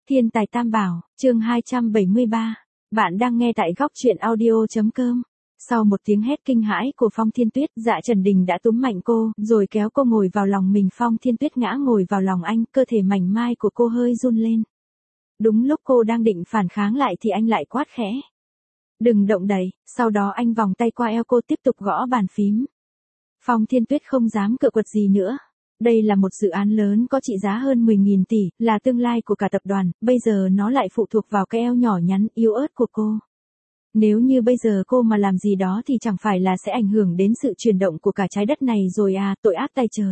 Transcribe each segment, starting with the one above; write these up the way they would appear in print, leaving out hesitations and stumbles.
Thiên tài tam bảo, chương 273. Bạn đang nghe tại góc truyện audio.com. Sau một tiếng hét kinh hãi của Phong Thiên Tuyết, Dạ Trần Đình đã túm mạnh cô, rồi kéo cô ngồi vào lòng mình. Phong Thiên Tuyết ngã ngồi vào lòng anh, cơ thể mảnh mai của cô hơi run lên. Đúng lúc cô đang định phản kháng lại thì anh lại quát khẽ. Đừng động đậy, sau đó anh vòng tay qua eo cô tiếp tục gõ bàn phím. Phong Thiên Tuyết không dám cự quật gì nữa. Đây là một dự án lớn có trị giá hơn 10.000 tỷ, là tương lai của cả tập đoàn, bây giờ nó lại phụ thuộc vào cái eo nhỏ nhắn, yếu ớt của cô. Nếu như bây giờ cô mà làm gì đó thì chẳng phải là sẽ ảnh hưởng đến sự chuyển động của cả trái đất này rồi à, tội ác tay trời.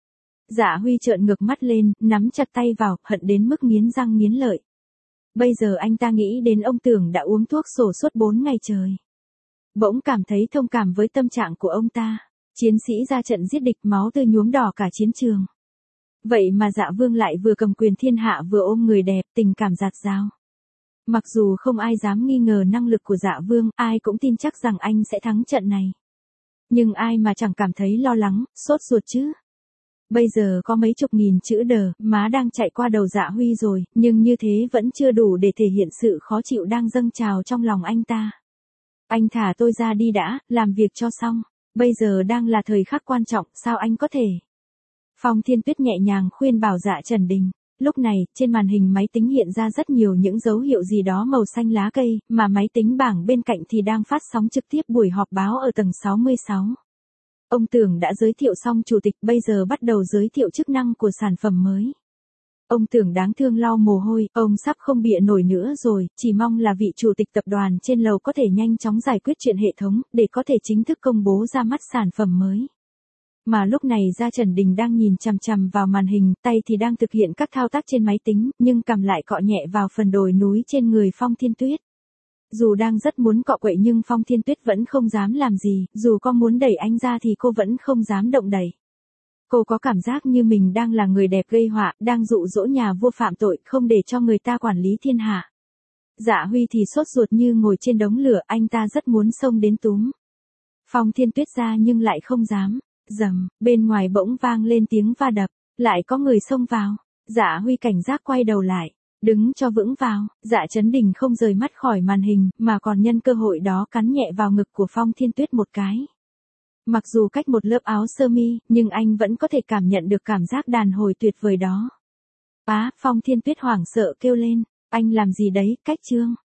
Dạ Huy trợn ngược mắt lên, nắm chặt tay vào, hận đến mức nghiến răng nghiến lợi. Bây giờ anh ta nghĩ đến ông Tưởng đã uống thuốc sổ suốt 4 ngày trời. Bỗng cảm thấy thông cảm với tâm trạng của ông ta. Chiến sĩ ra trận giết địch, máu tươi nhuốm đỏ cả chiến trường. Vậy mà Dạ Vương lại vừa cầm quyền thiên hạ vừa ôm người đẹp, tình cảm dạt dào. Mặc dù không ai dám nghi ngờ năng lực của Dạ Vương, ai cũng tin chắc rằng anh sẽ thắng trận này. Nhưng ai mà chẳng cảm thấy lo lắng, sốt ruột chứ. Bây giờ có mấy chục nghìn chữ đờ, má đang chạy qua đầu Dạ Huy rồi, nhưng như thế vẫn chưa đủ để thể hiện sự khó chịu đang dâng trào trong lòng anh ta. Anh thả tôi ra đi đã, làm việc cho xong. Bây giờ đang là thời khắc quan trọng, sao anh có thể? Phong Thiên Tuyết nhẹ nhàng khuyên bảo Dạ Trần Đình. Lúc này, trên màn hình máy tính hiện ra rất nhiều những dấu hiệu gì đó màu xanh lá cây, mà máy tính bảng bên cạnh thì đang phát sóng trực tiếp buổi họp báo ở tầng 66. Ông Tưởng đã giới thiệu xong chủ tịch, bây giờ bắt đầu giới thiệu chức năng của sản phẩm mới. Ông Tưởng đáng thương lau mồ hôi, ông sắp không bịa nổi nữa rồi, chỉ mong là vị chủ tịch tập đoàn trên lầu có thể nhanh chóng giải quyết chuyện hệ thống, để có thể chính thức công bố ra mắt sản phẩm mới. Mà lúc này Dạ Trần Đình đang nhìn chằm chằm vào màn hình, tay thì đang thực hiện các thao tác trên máy tính, nhưng cầm lại cọ nhẹ vào phần đồi núi trên người Phong Thiên Tuyết. Dù đang rất muốn cọ quậy nhưng Phong Thiên Tuyết vẫn không dám làm gì, dù có muốn đẩy anh ra thì cô vẫn không dám động đẩy. Cô có cảm giác như mình đang là người đẹp gây họa, đang dụ dỗ nhà vua phạm tội, không để cho người ta quản lý thiên hạ. Dạ Huy thì sốt ruột như ngồi trên đống lửa, anh ta rất muốn xông đến túm Phong Thiên Tuyết ra nhưng lại không dám. Rầm, bên ngoài bỗng vang lên tiếng va đập, lại có người xông vào. Dạ Huy cảnh giác quay đầu lại, đứng cho vững vào. Dạ Trấn Đình không rời mắt khỏi màn hình, mà còn nhân cơ hội đó cắn nhẹ vào ngực của Phong Thiên Tuyết một cái. Mặc dù cách một lớp áo sơ mi, nhưng anh vẫn có thể cảm nhận được cảm giác đàn hồi tuyệt vời đó. Phong Thiên Tuyết hoảng sợ kêu lên, anh làm gì đấy, cách trương.